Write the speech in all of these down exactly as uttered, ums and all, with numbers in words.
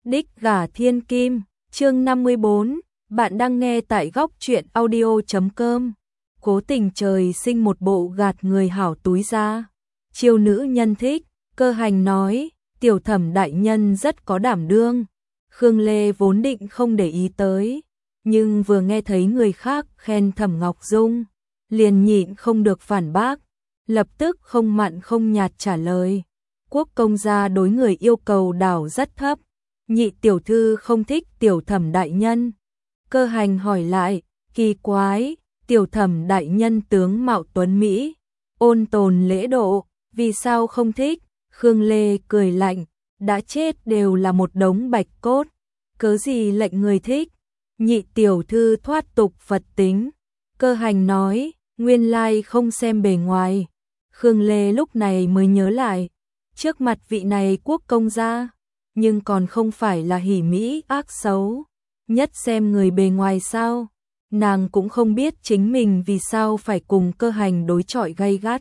Đích gả thiên kim, chương năm mươi bốn, bạn đang nghe tại góc truyện audio chấm com. Cố Tình trời sinh một bộ gạt người hảo túi ra. Chiêu nữ nhân thích, Cơ Hành nói, tiểu thẩm đại nhân rất có đảm đương. Khương Lê vốn định không để ý tới, nhưng vừa nghe thấy người khác khen Thẩm Ngọc Dung, liền nhịn không được phản bác, lập tức không mặn không nhạt trả lời. Quốc công gia đối người yêu cầu đảo rất thấp, nhị tiểu thư không thích tiểu thẩm đại nhân. Cơ Hành hỏi lại, kỳ quái, tiểu thẩm đại nhân tướng mạo tuấn Mỹ, ôn tồn lễ độ, vì sao không thích? Khương Lê cười lạnh, đã chết đều là một đống bạch cốt, cớ gì lệnh người thích? Nhị tiểu thư thoát tục Phật tính. Cơ Hành nói, nguyên lai không xem bề ngoài. Khương Lê lúc này mới nhớ lại, trước mặt vị này quốc công gia, nhưng còn không phải là hỉ mỹ ác xấu, nhất xem người bề ngoài sao? Nàng cũng không biết chính mình vì sao phải cùng Cơ Hành đối chọi gay gắt.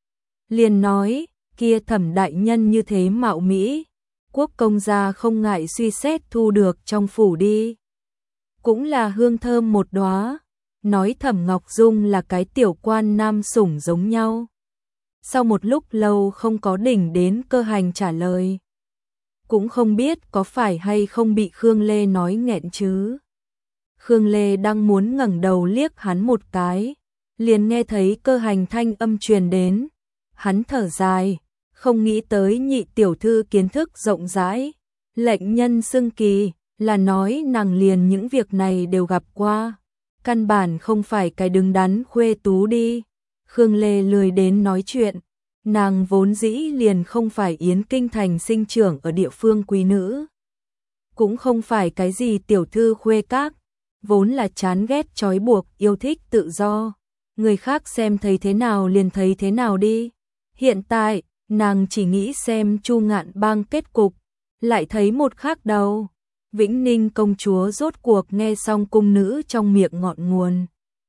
Liền nói, kia Thẩm đại nhân như thế mạo mỹ, quốc công gia không ngại suy xét thu được trong phủ đi. Cũng là hương thơm một đóa, nói Thẩm Ngọc Dung là cái tiểu quan nam sủng giống nhau. Sau một lúc lâu không có đỉnh đến Cơ Hành trả lời. Cũng không biết có phải hay không bị Khương Lê nói nghẹn chứ. Khương Lê đang muốn ngẩng đầu liếc hắn một cái, liền nghe thấy Cơ Hành thanh âm truyền đến. Hắn thở dài, không nghĩ tới nhị tiểu thư kiến thức rộng rãi, lệnh nhân xưng kỳ, là nói nàng liền những việc này đều gặp qua, căn bản không phải cái đứng đắn khuê tú đi. Khương Lê lười đến nói chuyện, nàng vốn dĩ liền không phải Yến Kinh thành sinh trưởng ở địa phương quý nữ, cũng không phải cái gì tiểu thư khuê các, vốn là chán ghét trói buộc, yêu thích tự do, người khác xem thấy thế nào liền thấy thế nào đi. Hiện tại, nàng chỉ nghĩ xem Chu Ngạn Bang kết cục, lại thấy một khác đầu. Vĩnh Ninh công chúa rốt cuộc nghe xong cung nữ trong miệng ngọn nguồn.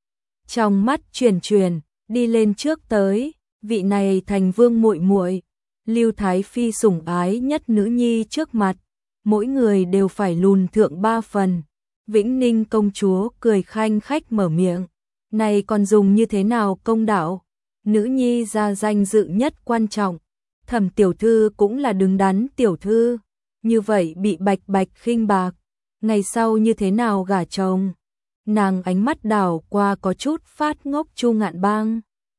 Trong mắt chuyển chuyển, đi lên trước tới, vị này thành vương muội muội, Lưu Thái Phi sủng ái nhất nữ nhi trước mặt, mỗi người đều phải lùn thượng ba phần. Vĩnh Ninh công chúa cười khanh khách mở miệng, này còn dùng như thế nào công đạo? Nữ nhi ra danh dự nhất quan trọng, Thẩm tiểu thư cũng là đứng đắn tiểu thư, như vậy bị bạch bạch khinh bạc, ngày sau như thế nào gả chồng? Nàng ánh mắt đảo qua có chút phát ngốc Chu Ngạn Bang,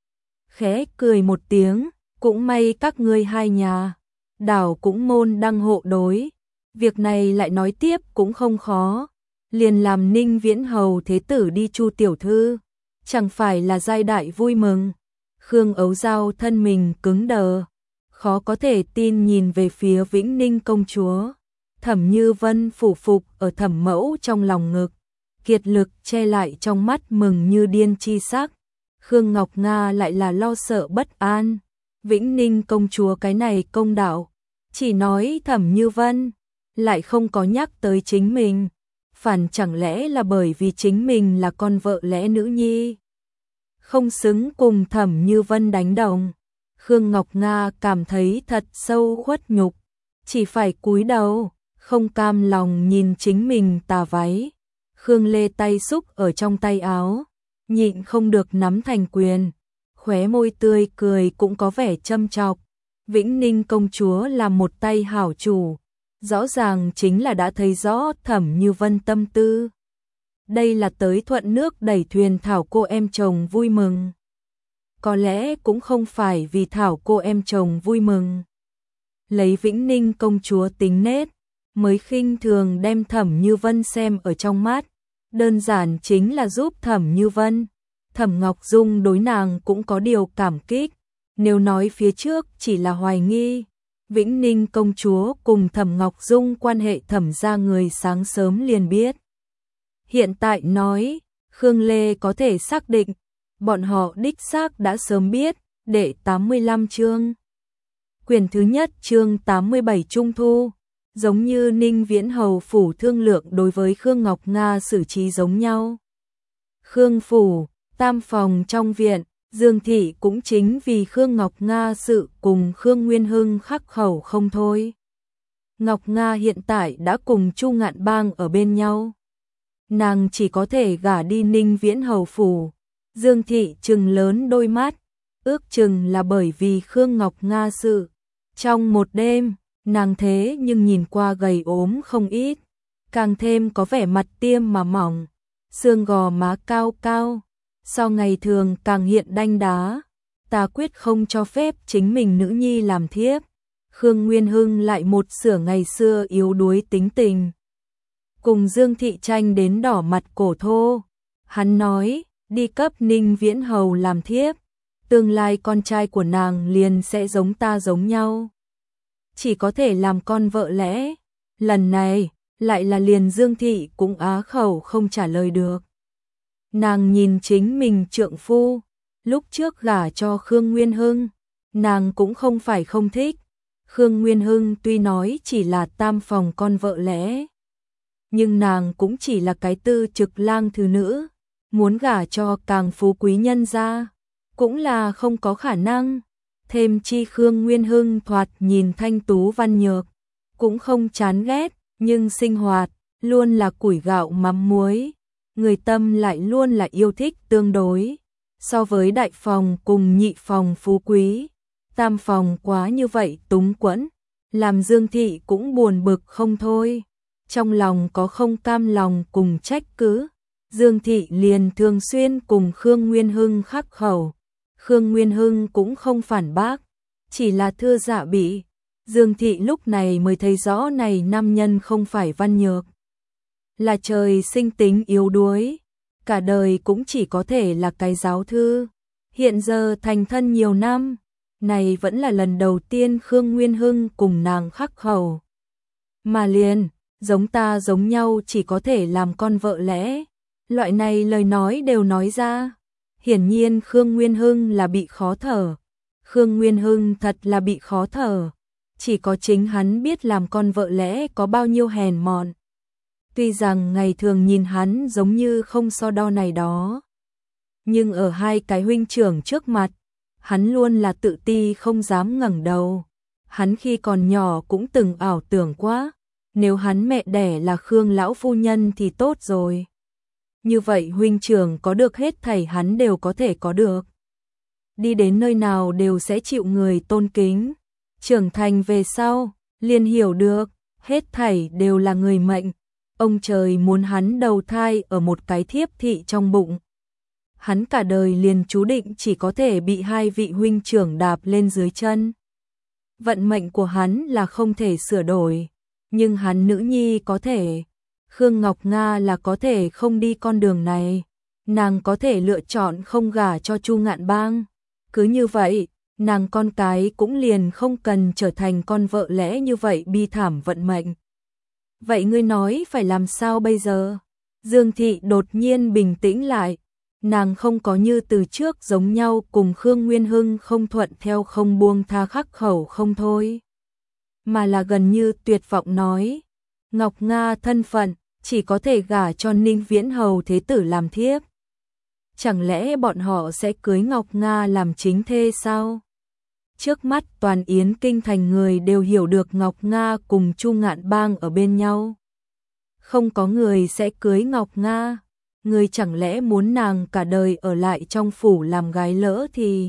khẽ cười một tiếng, cũng may các ngươi hai nhà, đảo cũng môn đăng hộ đối, việc này lại nói tiếp cũng không khó, liền làm Ninh Viễn hầu thế tử đi Chu tiểu thư, chẳng phải là giai đại vui mừng. Khương Ấu Giao thân mình cứng đờ, khó có thể tin nhìn về phía Vĩnh Ninh công chúa. Thẩm Như Vân phủ phục ở Thẩm mẫu trong lòng ngực, kiệt lực che lại trong mắt mừng như điên chi sắc. Khương Ngọc Nga lại là lo sợ bất an. Vĩnh Ninh công chúa cái này công đạo, chỉ nói Thẩm Như Vân, lại không có nhắc tới chính mình. Phản chẳng lẽ là bởi vì chính mình là con vợ lẽ nữ nhi, không xứng cùng Thẩm Như Vân đánh đồng. Khương Ngọc Nga cảm thấy thật sâu khuất nhục, chỉ phải cúi đầu, không cam lòng nhìn chính mình tà váy. Khương Lê tay xúc ở trong tay áo, nhịn không được nắm thành quyền, khóe môi tươi cười cũng có vẻ châm chọc. Vĩnh Ninh công chúa là một tay hảo chủ, rõ ràng chính là đã thấy rõ Thẩm Như Vân tâm tư. Đây là tới thuận nước đẩy thuyền thảo cô em chồng vui mừng. Có lẽ cũng không phải vì thảo cô em chồng vui mừng. Lấy Vĩnh Ninh công chúa tính nết, mới khinh thường đem Thẩm Như Vân xem ở trong mắt, đơn giản chính là giúp Thẩm Như Vân. Thẩm Ngọc Dung đối nàng cũng có điều cảm kích, nếu nói phía trước chỉ là hoài nghi, Vĩnh Ninh công chúa cùng Thẩm Ngọc Dung quan hệ Thẩm gia người sáng sớm liền biết. Hiện tại nói, Khương Lê có thể xác định, bọn họ đích xác đã sớm biết. Đệ tám mươi lăm chương. Quyển thứ nhất chương tám mươi bảy Trung Thu, giống như Ninh Viễn hầu phủ thương lượng đối với Khương Ngọc Nga xử trí giống nhau. Khương phủ, tam phòng trong viện, Dương thị cũng chính vì Khương Ngọc Nga sự cùng Khương Nguyên Hưng khắc khẩu không thôi. Ngọc Nga hiện tại đã cùng Chu Ngạn Bang ở bên nhau. Nàng chỉ có thể gả đi Ninh Viễn Hầu phủ. Dương Thị trừng lớn đôi mắt, ước chừng là bởi vì Khương Ngọc Nga sự. Trong một đêm, nàng thế nhưng nhìn qua gầy ốm không ít, càng thêm có vẻ mặt tiêm mà mỏng, xương gò má cao cao, so ngày thường càng hiện đanh đá. Ta quyết không cho phép chính mình nữ nhi làm thiếp. Khương Nguyên Hưng lại một sửa ngày xưa yếu đuối tính tình, cùng Dương Thị tranh đến đỏ mặt cổ thô. Hắn nói, đi cấp Ninh Viễn Hầu làm thiếp, tương lai con trai của nàng liền sẽ giống ta giống nhau, chỉ có thể làm con vợ lẽ. Lần này, lại là liền Dương Thị cũng á khẩu không trả lời được. Nàng nhìn chính mình trượng phu, lúc trước gả cho Khương Nguyên Hưng, nàng cũng không phải không thích. Khương Nguyên Hưng tuy nói chỉ là tam phòng con vợ lẽ, nhưng nàng cũng chỉ là cái tư trực lang thứ nữ, muốn gả cho càng phú quý nhân gia, cũng là không có khả năng. Thêm chi Khương Nguyên Hưng thoạt nhìn thanh tú văn nhược, cũng không chán ghét, nhưng sinh hoạt luôn là củi gạo mắm muối, người tâm lại luôn là yêu thích tương đối. So với đại phòng cùng nhị phòng phú quý, tam phòng quá như vậy túng quẫn, làm Dương Thị cũng buồn bực không thôi. Trong lòng có không cam lòng cùng trách cứ, Dương Thị liền thường xuyên cùng Khương Nguyên Hưng khắc khẩu. Khương Nguyên Hưng cũng không phản bác, chỉ là thưa dạ bị. Dương Thị lúc này mới thấy rõ này nam nhân không phải văn nhược, là trời sinh tính yếu đuối, cả đời cũng chỉ có thể là cái giáo thư. Hiện giờ thành thân nhiều năm, này vẫn là lần đầu tiên Khương Nguyên Hưng cùng nàng khắc khẩu. Mà liền, giống ta giống nhau chỉ có thể làm con vợ lẽ, loại này lời nói đều nói ra. Hiển nhiên Khương Nguyên Hưng là bị khó thở. Khương Nguyên Hưng thật là bị khó thở. Chỉ có chính hắn biết làm con vợ lẽ có bao nhiêu hèn mọn. Tuy rằng ngày thường nhìn hắn giống như không so đo này đó, nhưng ở hai cái huynh trưởng trước mặt, hắn luôn là tự ti không dám ngẩng đầu. Hắn khi còn nhỏ cũng từng ảo tưởng quá, nếu hắn mẹ đẻ là Khương lão phu nhân thì tốt rồi. Như vậy huynh trưởng có được hết thảy hắn đều có thể có được. Đi đến nơi nào đều sẽ chịu người tôn kính. Trưởng thành về sau, liền hiểu được, hết thảy đều là người mệnh. Ông trời muốn hắn đầu thai ở một cái thiếp thị trong bụng. Hắn cả đời liền chú định chỉ có thể bị hai vị huynh trưởng đạp lên dưới chân. Vận mệnh của hắn là không thể sửa đổi, nhưng hắn nữ nhi có thể. Khương Ngọc Nga là có thể không đi con đường này, nàng có thể lựa chọn không gả cho Chu Ngạn Bang. Cứ như vậy, nàng con cái cũng liền không cần trở thành con vợ lẽ như vậy bi thảm vận mệnh. Vậy ngươi nói phải làm sao bây giờ? Dương Thị đột nhiên bình tĩnh lại, nàng không có như từ trước giống nhau cùng Khương Nguyên Hưng không thuận theo không buông tha khắc khẩu không thôi, mà là gần như tuyệt vọng nói, Ngọc Nga thân phận chỉ có thể gả cho Ninh Viễn Hầu thế tử làm thiếp. Chẳng lẽ bọn họ sẽ cưới Ngọc Nga làm chính thê sao? Trước mắt toàn Yến Kinh thành người đều hiểu được Ngọc Nga cùng Chu Ngạn Bang ở bên nhau. Không có người sẽ cưới Ngọc Nga. Người chẳng lẽ muốn nàng cả đời ở lại trong phủ làm gái lỡ thì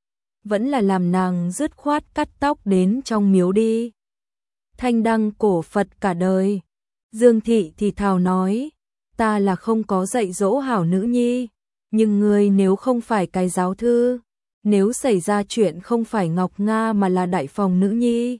vẫn là làm nàng dứt khoát cắt tóc đến trong miếu đi. Thanh đăng cổ Phật cả đời. Dương Thị thì thào nói, ta là không có dạy dỗ hảo nữ nhi, nhưng ngươi nếu không phải cái giáo thư, nếu xảy ra chuyện không phải Ngọc Nga mà là đại phòng nữ nhi,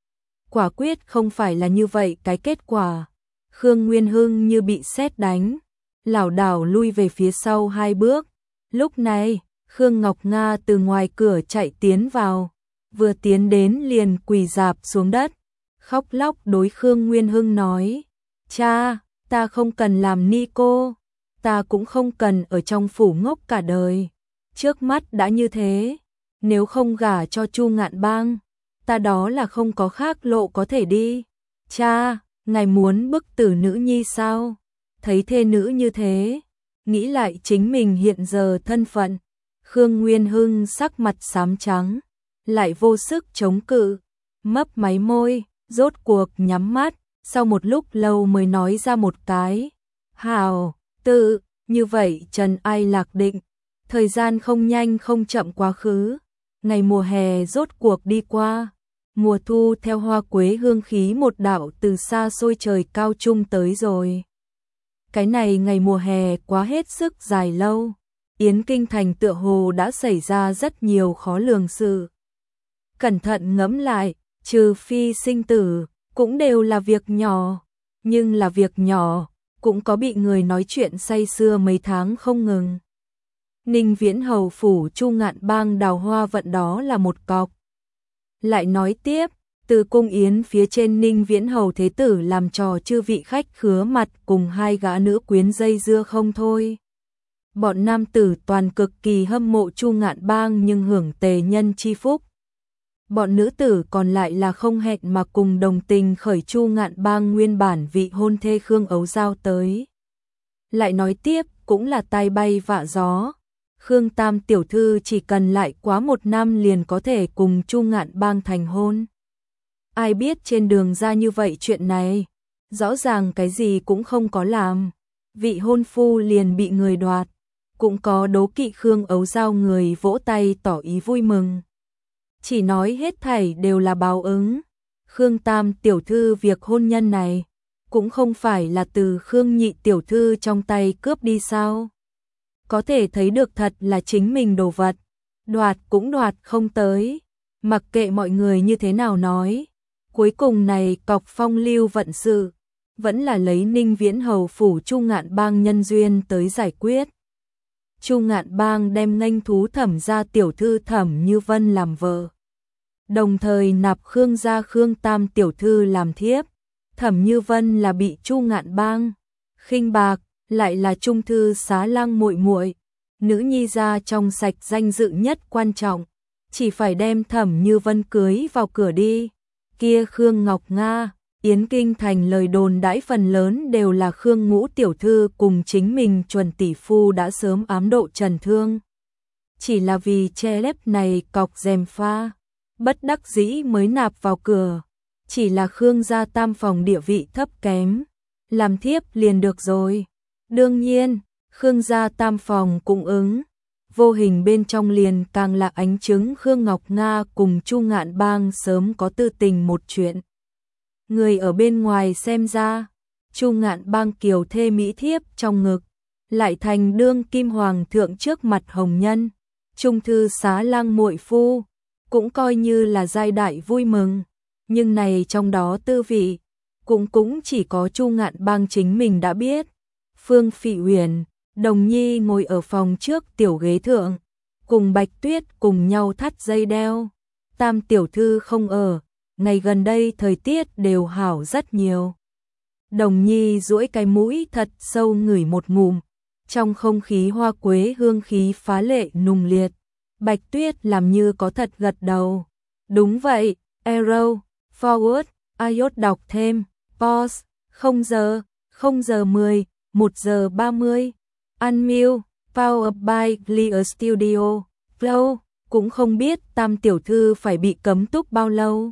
quả quyết không phải là như vậy cái kết quả. Khương Nguyên Hưng như bị sét đánh, lảo đảo lui về phía sau hai bước. Lúc này, Khương Ngọc Nga từ ngoài cửa chạy tiến vào, vừa tiến đến liền quỳ rạp xuống đất, khóc lóc đối Khương Nguyên Hưng nói, cha, ta không cần làm ni cô, ta cũng không cần ở trong phủ ngốc cả đời. Trước mắt đã như thế, nếu không gả cho Chu Ngạn Bang, ta đó là không có khác lộ có thể đi. Cha, ngài muốn bức tử nữ nhi sao? Thấy thê nữ như thế, nghĩ lại chính mình hiện giờ thân phận, Khương Nguyên Hưng sắc mặt xám trắng, lại vô sức chống cự, mấp máy môi, rốt cuộc nhắm mắt, sau một lúc lâu mới nói ra một cái. Hào, tự, như vậy Trần Ai Lạc định. Thời gian không nhanh không chậm quá khứ. Ngày mùa hè rốt cuộc đi qua. Mùa thu theo hoa quế hương khí một đạo từ xa xôi trời cao trung tới rồi. Cái này ngày mùa hè quá hết sức dài lâu. Yến Kinh Thành tựa hồ đã xảy ra rất nhiều khó lường sự. Cẩn thận ngẫm lại, trừ phi sinh tử, cũng đều là việc nhỏ. Nhưng là việc nhỏ, cũng có bị người nói chuyện say sưa mấy tháng không ngừng. Ninh Viễn Hầu phủ Chu Ngạn Bang đào hoa vận đó là một cọc. Lại nói tiếp, từ cung yến phía trên Ninh Viễn Hầu thế tử làm trò chư vị khách khứa mặt cùng hai gã nữ quyến dây dưa không thôi. Bọn nam tử toàn cực kỳ hâm mộ Chu Ngạn Bang nhưng hưởng tề nhân chi phúc. Bọn nữ tử còn lại là không hẹn mà cùng đồng tình khởi Chu Ngạn Bang nguyên bản vị hôn thê Khương Ấu Giao tới. Lại nói tiếp, cũng là tai bay vạ gió. Khương Tam tiểu thư chỉ cần lại quá một năm liền có thể cùng Chu Ngạn Bang thành hôn. Ai biết trên đường ra như vậy chuyện này, rõ ràng cái gì cũng không có làm. Vị hôn phu liền bị người đoạt, cũng có đố kỵ Khương Ấu Giao người vỗ tay tỏ ý vui mừng. Chỉ nói hết thảy đều là báo ứng. Khương Tam tiểu thư việc hôn nhân này, cũng không phải là từ Khương Nhị tiểu thư trong tay cướp đi sao. Có thể thấy được thật là chính mình đồ vật, đoạt cũng đoạt không tới, mặc kệ mọi người như thế nào nói. Cuối cùng này cọc phong lưu vận sự, vẫn là lấy Ninh Viễn Hầu phủ Chu Ngạn Bang nhân duyên tới giải quyết. Chu Ngạn Bang đem nghênh thú Thẩm gia tiểu thư Thẩm Như Vân làm vợ, đồng thời nạp Khương gia Khương Tam tiểu thư làm thiếp. Thẩm Như Vân là bị Chu Ngạn Bang khinh bạc, lại là trung thư xá lang muội muội, nữ nhi gia trong sạch danh dự nhất quan trọng, chỉ phải đem Thẩm Như Vân cưới vào cửa đi. Kia Khương Ngọc Nga, Yến Kinh Thành lời đồn đãi phần lớn đều là Khương Ngũ tiểu thư cùng chính mình chuẩn tỷ phu đã sớm ám độ Trần Thương. Chỉ là vì che lấp này cọc rèm pha, bất đắc dĩ mới nạp vào cửa. Chỉ là Khương gia tam phòng địa vị thấp kém, làm thiếp liền được rồi. Đương nhiên, Khương gia tam phòng cũng ứng, vô hình bên trong liền càng là ánh chứng Khương Ngọc Nga cùng Chu Ngạn Bang sớm có tư tình một chuyện. Người ở bên ngoài xem ra, Chu Ngạn Bang kiều thê mỹ thiếp trong ngực, lại thành đương kim hoàng thượng trước mặt hồng nhân, trung thư xá lang muội phu, cũng coi như là giai đại vui mừng. Nhưng này trong đó tư vị, cũng cũng chỉ có Chu Ngạn Bang chính mình đã biết. Phương Phỉ Uyển, Đồng Nhi ngồi ở phòng trước tiểu ghế thượng, cùng Bạch Tuyết cùng nhau thắt dây đeo. Tam tiểu thư không ở, ngày gần đây thời tiết đều hảo rất nhiều. Đồng Nhi duỗi cái mũi thật sâu ngửi một ngụm, trong không khí hoa quế hương khí phá lệ nùng liệt. Bạch Tuyết làm như có thật gật đầu. Đúng vậy, Arrow, forward, iốt đọc thêm, pause, không giờ, không giờ mười, một giờ ba mươi, unmute, power by Clear Studio, flow, cũng không biết Tam tiểu thư phải bị cấm túc bao lâu.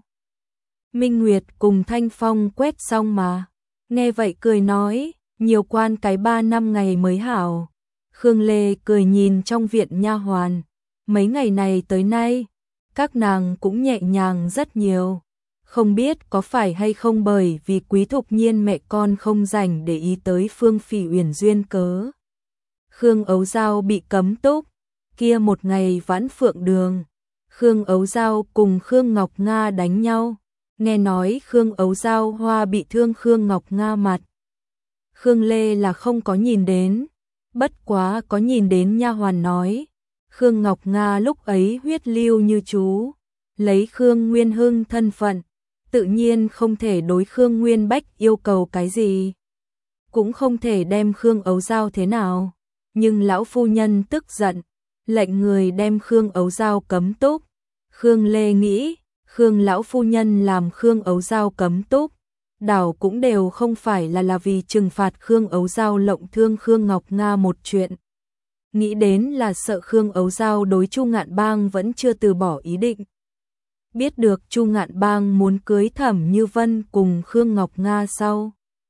Minh Nguyệt cùng Thanh Phong quét xong mà, nghe vậy cười nói, nhiều quan cái ba năm ngày mới hảo. Khương Lê cười nhìn trong viện nha hoàn, mấy ngày này tới nay, các nàng cũng nhẹ nhàng rất nhiều. Không biết có phải hay không bởi vì Quý Thục Nhiên mẹ con không rảnh để ý tới Phương Phỉ Uyển duyên cớ. Khương Ấu Giao bị cấm túc, kia một ngày vãn phượng đường, Khương Ấu Giao cùng Khương Ngọc Nga đánh nhau, nghe nói Khương Ấu Giao hoa bị thương Khương Ngọc Nga mặt. Khương Lê là không có nhìn đến, bất quá có nhìn đến nha hoàn nói, Khương Ngọc Nga lúc ấy huyết lưu như chú, lấy Khương Nguyên Hưng thân phận, tự nhiên không thể đối Khương Nguyên Bách yêu cầu cái gì, cũng không thể đem Khương Ấu Giao thế nào, nhưng lão phu nhân tức giận, lệnh người đem Khương Ấu Giao cấm túc. Khương Lê nghĩ, Khương lão phu nhân làm Khương Ấu Giao cấm túc, đảo cũng đều không phải là là vì trừng phạt Khương Ấu Giao lộng thương Khương Ngọc Nga một chuyện. Nghĩ đến là sợ Khương Ấu Giao đối Chu Ngạn Bang vẫn chưa từ bỏ ý định. biết được Chu Ngạn Bang muốn cưới Thẩm Như Vân cùng Khương Ngọc Nga sau.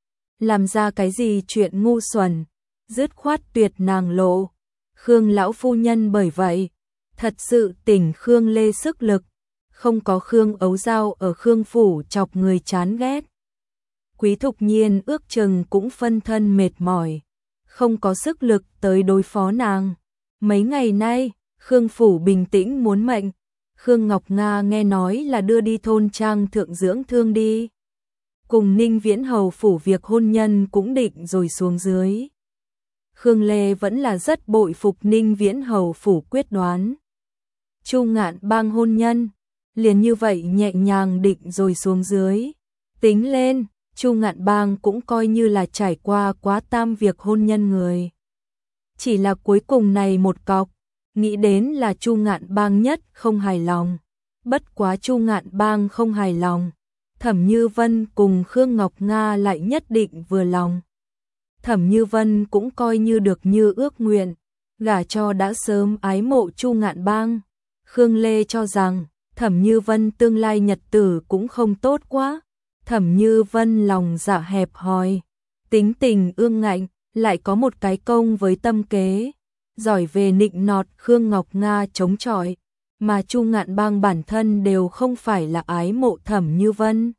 Làm ra cái gì chuyện ngu xuẩn, dứt khoát tuyệt nàng lộ. Khương lão phu nhân bởi vậy, thật sự tỉnh Khương Lê sức lực, không có Khương Ấu Giao ở Khương phủ chọc người chán ghét. Quý Thục Nhiên ước chừng cũng phân thân mệt mỏi, không có sức lực tới đối phó nàng. Mấy ngày nay, Khương phủ bình tĩnh muốn mệnh, Khương Ngọc Nga nghe nói là đưa đi thôn trang thượng dưỡng thương đi. Cùng Ninh Viễn Hầu phủ việc hôn nhân cũng định rồi xuống dưới. Khương Lê vẫn là rất bội phục Ninh Viễn Hầu phủ quyết đoán. Chu Ngạn Bang hôn nhân, liền như vậy nhẹ nhàng định rồi xuống dưới. Tính lên, Chu Ngạn Bang cũng coi như là trải qua quá tam việc hôn nhân người. Chỉ là cuối cùng này một cọc, nghĩ đến là Chu Ngạn Bang nhất không hài lòng. Bất quá Chu Ngạn Bang không hài lòng, Thẩm Như Vân cùng Khương Ngọc Nga lại nhất định vừa lòng. Thẩm Như Vân cũng coi như được như ước nguyện, gả cho đã sớm ái mộ Chu Ngạn Bang. Khương Lê cho rằng, Thẩm Như Vân tương lai nhật tử cũng không tốt quá. Thẩm Như Vân lòng dạ hẹp hòi, tính tình ương ngạnh, lại có một cái công với tâm kế, giỏi về nịnh nọt Khương Ngọc Nga chống chọi, mà Chu Ngạn Bang bản thân đều không phải là ái mộ Thẩm Như Vân.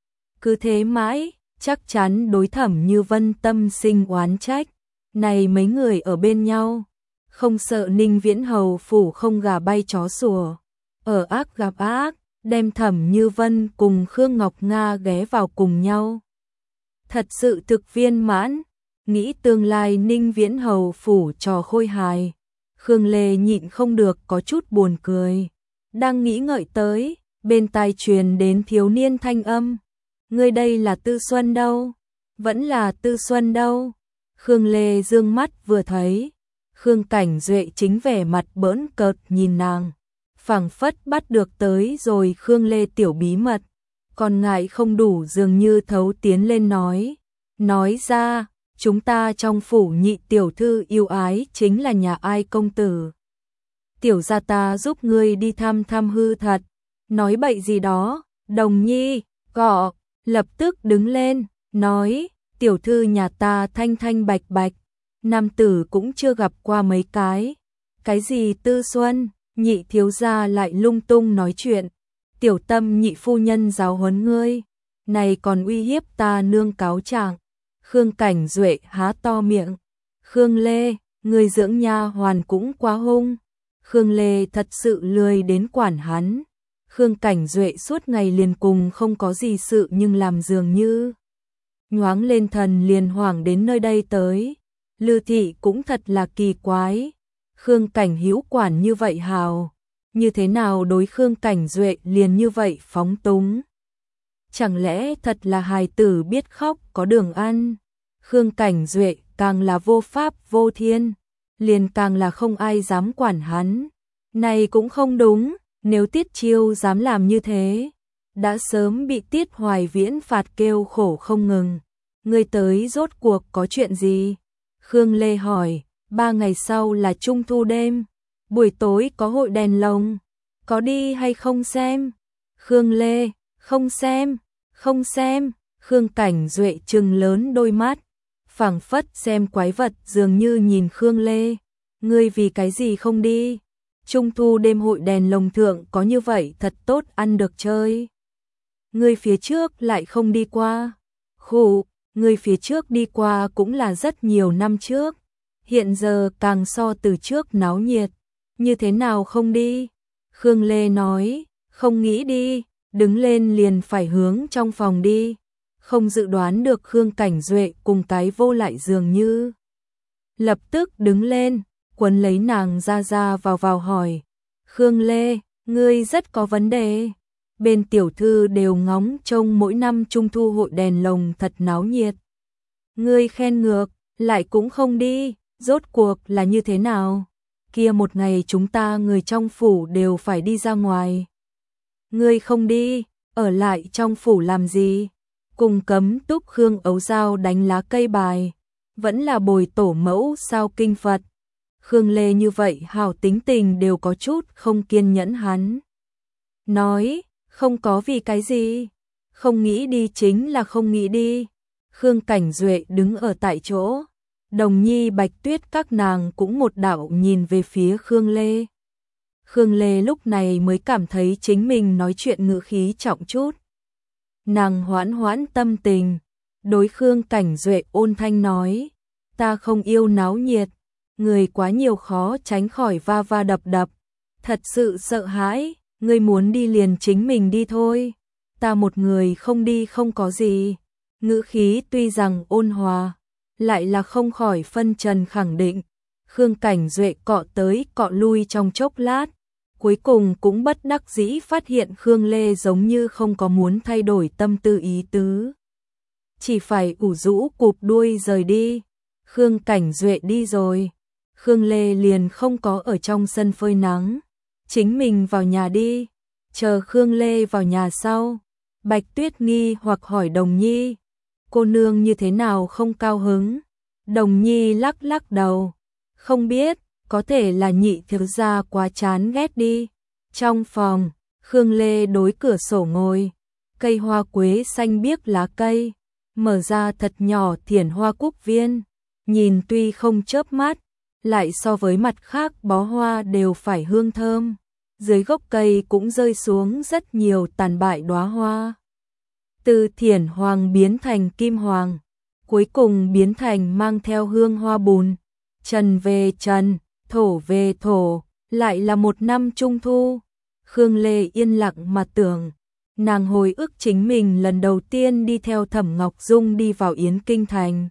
Cứ thế mãi, chắc chắn đối Thẩm Như Vân tâm sinh oán trách. Này mấy người ở bên nhau, không sợ Ninh Viễn Hầu phủ không gà bay chó sủa, ở ác gặp ác, đem Thẩm Như Vân cùng Khương Ngọc Nga ghé vào cùng nhau. Thật sự thực viên mãn, nghĩ tương lai Ninh Viễn Hầu phủ trò khôi hài. Khương Lê nhịn không được có chút buồn cười. Đang nghĩ ngợi tới, bên tai truyền đến thiếu niên thanh âm. Ngươi đây là Tư Xuân đâu? Vẫn là Tư Xuân đâu? Khương Lê dương mắt vừa thấy. Khương Cảnh Duệ chính vẻ mặt bỡn cợt nhìn nàng. Phảng phất bắt được tới rồi Khương Lê tiểu bí mật. Còn ngại không đủ dường như thấu tiến lên nói. Nói ra, chúng ta trong phủ nhị tiểu thư yêu ái chính là nhà ai công tử. Tiểu gia ta giúp ngươi đi thăm thăm hư thật. Nói bậy gì đó, Đồng Nhi, gọ, lập tức đứng lên, nói, tiểu thư nhà ta thanh thanh bạch bạch. Nam tử cũng chưa gặp qua mấy cái. Cái gì Tư Xuân, nhị thiếu gia lại lung tung nói chuyện. Tiểu Tâm nhị phu nhân giáo huấn ngươi, này còn uy hiếp ta nương cáo trạng. Khương Cảnh Duệ há to miệng. Khương Lê, người dưỡng nha hoàn cũng quá hung. Khương Lê thật sự lười đến quản hắn. Khương Cảnh Duệ suốt ngày liền cùng không có gì sự nhưng làm dường như nhoáng lên thần liền hoảng đến nơi đây tới. Lư thị cũng thật là kỳ quái. Khương Cảnh Hữu quản như vậy hào, như thế nào đối Khương Cảnh Duệ liền như vậy phóng túng? Chẳng lẽ thật là hài tử biết khóc có đường ăn? Khương Cảnh Duệ càng là vô pháp vô thiên, liền càng là không ai dám quản hắn. Này cũng không đúng, nếu Tiết Chiêu dám làm như thế, đã sớm bị Tiết Hoài Viễn phạt kêu khổ không ngừng. Ngươi tới rốt cuộc có chuyện gì? Khương Lê hỏi. Ba ngày sau là Trung thu đêm, buổi tối có hội đèn lồng, có đi hay không xem? Khương Lê, không xem, không xem. Khương Cảnh Duệ trừng lớn đôi mắt, phảng phất xem quái vật dường như nhìn Khương Lê. Ngươi vì cái gì không đi? Trung thu đêm hội đèn lồng thượng có như vậy thật tốt ăn được chơi. Ngươi phía trước lại không đi qua. Khụ, ngươi phía trước đi qua cũng là rất nhiều năm trước. Hiện giờ càng so từ trước náo nhiệt, như thế nào không đi? Khương Lê nói, không nghĩ đi, đứng lên liền phải hướng trong phòng đi. Không dự đoán được Khương Cảnh Duệ cùng cái vô lại dường như. Lập tức đứng lên, quấn lấy nàng ra ra vào vào hỏi. Khương Lê, ngươi rất có vấn đề. Bên tiểu thư đều ngóng trông mỗi năm Trung thu hội đèn lồng thật náo nhiệt. Ngươi khen ngược, lại cũng không đi. Rốt cuộc là như thế nào? Kia một ngày chúng ta người trong phủ đều phải đi ra ngoài. Ngươi không đi, ở lại trong phủ làm gì? Cùng cấm túc Khương Ấu Giao đánh lá cây bài. Vẫn là bồi tổ mẫu sao kinh Phật. Khương Lê như vậy hảo tính tình đều có chút không kiên nhẫn hắn. Nói, Không có vì cái gì, không nghĩ đi chính là không nghĩ đi. Khương Cảnh Duệ đứng ở tại chỗ, Đồng Nhi, Bạch Tuyết các nàng cũng một đạo nhìn về phía Khương Lê. Khương Lê lúc này mới cảm thấy chính mình nói chuyện ngữ khí trọng chút. Nàng hoãn hoãn tâm tình, đối Khương Cảnh Duệ ôn thanh nói, ta không yêu náo nhiệt, người quá nhiều khó tránh khỏi va va đập đập, thật sự sợ hãi, ngươi muốn đi liền chính mình đi thôi, ta một người không đi không có gì. Ngữ khí tuy rằng ôn hòa, lại là không khỏi phân trần khẳng định. Khương Cảnh Duệ cọ tới cọ lui trong chốc lát, cuối cùng cũng bất đắc dĩ phát hiện Khương Lê giống như không có muốn thay đổi tâm tư ý tứ. Chỉ phải ủ rũ cụp đuôi rời đi. Khương Cảnh Duệ đi rồi, Khương Lê liền không có ở trong sân phơi nắng, chính mình vào nhà đi. Chờ Khương Lê vào nhà sau, Bạch Tuyết nghi hoặc hỏi Đồng Nhi, cô nương như thế nào không cao hứng? Đồng Nhi lắc lắc đầu, không biết, có thể là nhị thiếu gia quá chán ghét đi. Trong phòng, Khương Lê đối cửa sổ ngồi, cây hoa quế xanh biếc lá cây, mở ra thật nhỏ thiển hoa cúc viên, nhìn tuy không chớp mắt, lại so với mặt khác bó hoa đều phải hương thơm. Dưới gốc cây cũng rơi xuống rất nhiều tàn bại đóa hoa. Từ thiển hoàng biến thành kim hoàng, cuối cùng biến thành mang theo hương hoa bùn. Trần về trần, thổ về thổ, lại là một năm trung thu. Khương Lê yên lặng mà tưởng, nàng hồi ức chính mình lần đầu tiên đi theo Thẩm Ngọc Dung đi vào Yến Kinh Thành.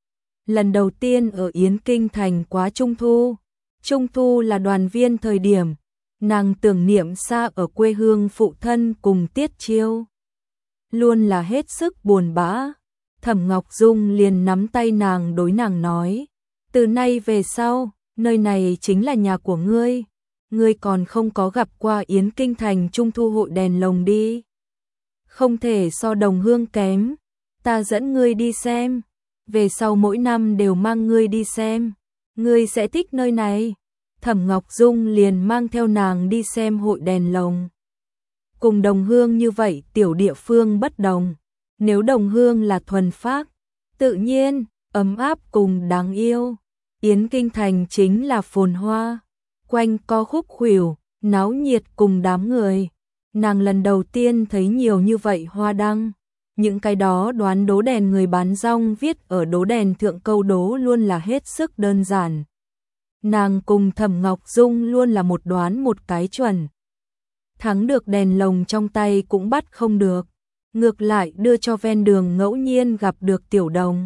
Lần đầu tiên ở Yến Kinh Thành quá trung thu, trung thu là đoàn viên thời điểm, nàng tưởng niệm xa ở quê hương phụ thân cùng Tiết Chiêu. Luôn là hết sức buồn bã, Thẩm Ngọc Dung liền nắm tay nàng đối nàng nói, từ nay về sau, nơi này chính là nhà của ngươi, ngươi còn không có gặp qua Yến Kinh Thành trung thu hội đèn lồng đi. Không thể so đồng hương kém, ta dẫn ngươi đi xem, về sau mỗi năm đều mang ngươi đi xem, ngươi sẽ thích nơi này. Thẩm Ngọc Dung liền mang theo nàng đi xem hội đèn lồng. Cùng đồng hương như vậy tiểu địa phương bất đồng, nếu đồng hương là thuần phác, tự nhiên, ấm áp cùng đáng yêu. Yến Kinh Thành chính là phồn hoa, quanh co khúc khuỷu, náo nhiệt cùng đám người. Nàng lần đầu tiên thấy nhiều như vậy hoa đăng, những cái đó đoán đố đèn người bán rong viết ở đố đèn thượng câu đố luôn là hết sức đơn giản. Nàng cùng Thẩm Ngọc Dung luôn là một đoán một cái chuẩn. Thắng được đèn lồng trong tay cũng bắt không được, ngược lại đưa cho ven đường ngẫu nhiên gặp được tiểu đồng.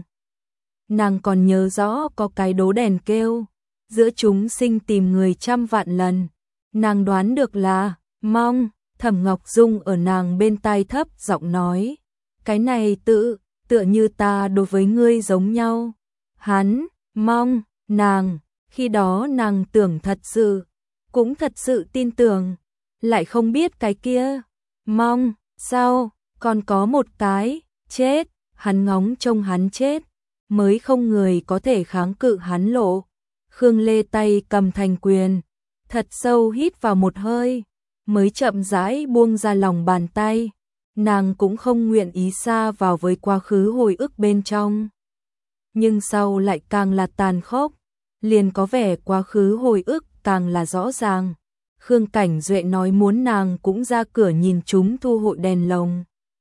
Nàng còn nhớ rõ có cái đố đèn kêu, giữa chúng sinh tìm người trăm vạn lần. Nàng đoán được là, mong, Thẩm Ngọc Dung ở nàng bên tai thấp giọng nói, cái này tự, tựa như ta đối với ngươi giống nhau. Hắn, mong, nàng, khi đó nàng tưởng thật sự, cũng thật sự tin tưởng, lại không biết cái kia, mong, sao, còn có một cái, chết, hắn ngóng trông hắn chết, mới không người có thể kháng cự hắn lộ. Khương Lê tay cầm thành quyền, thật sâu hít vào một hơi, mới chậm rãi buông ra lòng bàn tay. Nàng cũng không nguyện ý xa vào với quá khứ hồi ức bên trong. Nhưng sau lại càng là tàn khốc, liền có vẻ quá khứ hồi ức càng là rõ ràng. Khương Cảnh Duệ nói muốn nàng cũng ra cửa nhìn chúng thu hội đèn lồng.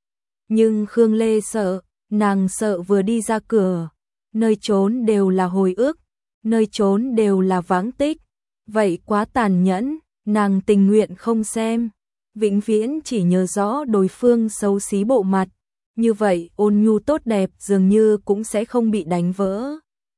Nhưng Khương Lê sợ, nàng sợ vừa đi ra cửa, nơi trốn đều là hồi ức, nơi trốn đều là vắng tích. Vậy quá tàn nhẫn, nàng tình nguyện không xem, vĩnh viễn chỉ nhớ rõ đối phương xấu xí bộ mặt. Như vậy ôn nhu tốt đẹp dường như cũng sẽ không bị đánh vỡ.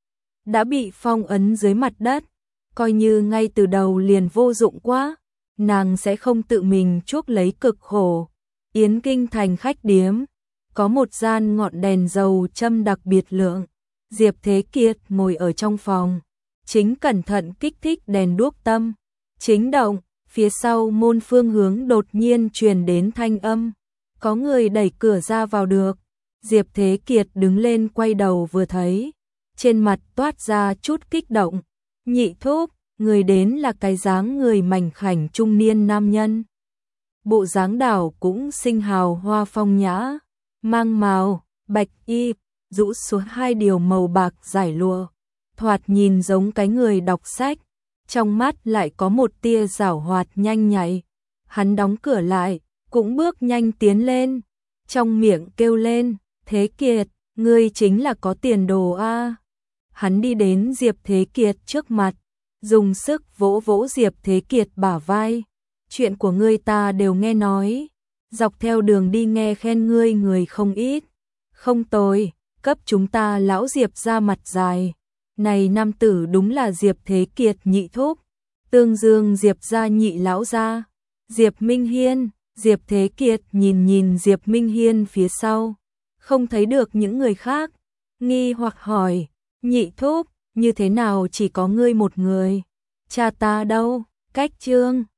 Đã bị phong ấn dưới mặt đất, coi như ngay từ đầu liền vô dụng quá, nàng sẽ không tự mình chuốc lấy cực khổ. Yến Kinh Thành khách điếm, có một gian ngọn đèn dầu châm đặc biệt lượng. Diệp Thế Kiệt ngồi ở trong phòng, chính cẩn thận kích thích đèn đuốc tâm. Chính động, phía sau môn phương hướng đột nhiên truyền đến thanh âm. Có người đẩy cửa ra vào được. Diệp Thế Kiệt đứng lên quay đầu vừa thấy, trên mặt toát ra chút kích động. Nhị thúc, người đến là cái dáng người mảnh khảnh trung niên nam nhân. bộ dáng đảo cũng xinh hào hoa phong nhã, mang màu, bạch y, rũ xuống hai điều màu bạc giải lụa, thoạt nhìn giống cái người đọc sách, trong mắt lại có một tia giảo hoạt nhanh nhạy. Hắn đóng cửa lại, cũng bước nhanh tiến lên, trong miệng kêu lên, Thế Kiệt, ngươi chính là có tiền đồ a. Hắn đi đến Diệp Thế Kiệt trước mặt, dùng sức vỗ vỗ Diệp Thế Kiệt bả vai. Chuyện của ngươi ta đều nghe nói, dọc theo đường đi nghe khen ngươi người không ít. Không tồi, cấp chúng ta lão Diệp ra mặt dài. Này nam tử đúng là Diệp Thế Kiệt nhị thúc, tương dương Diệp gia nhị lão gia, Diệp Minh Hiên. Diệp Thế Kiệt nhìn nhìn Diệp Minh Hiên phía sau, không thấy được những người khác, nghi hoặc hỏi, nhị thúc, như thế nào chỉ có ngươi một người, cha ta đâu? Cách Trương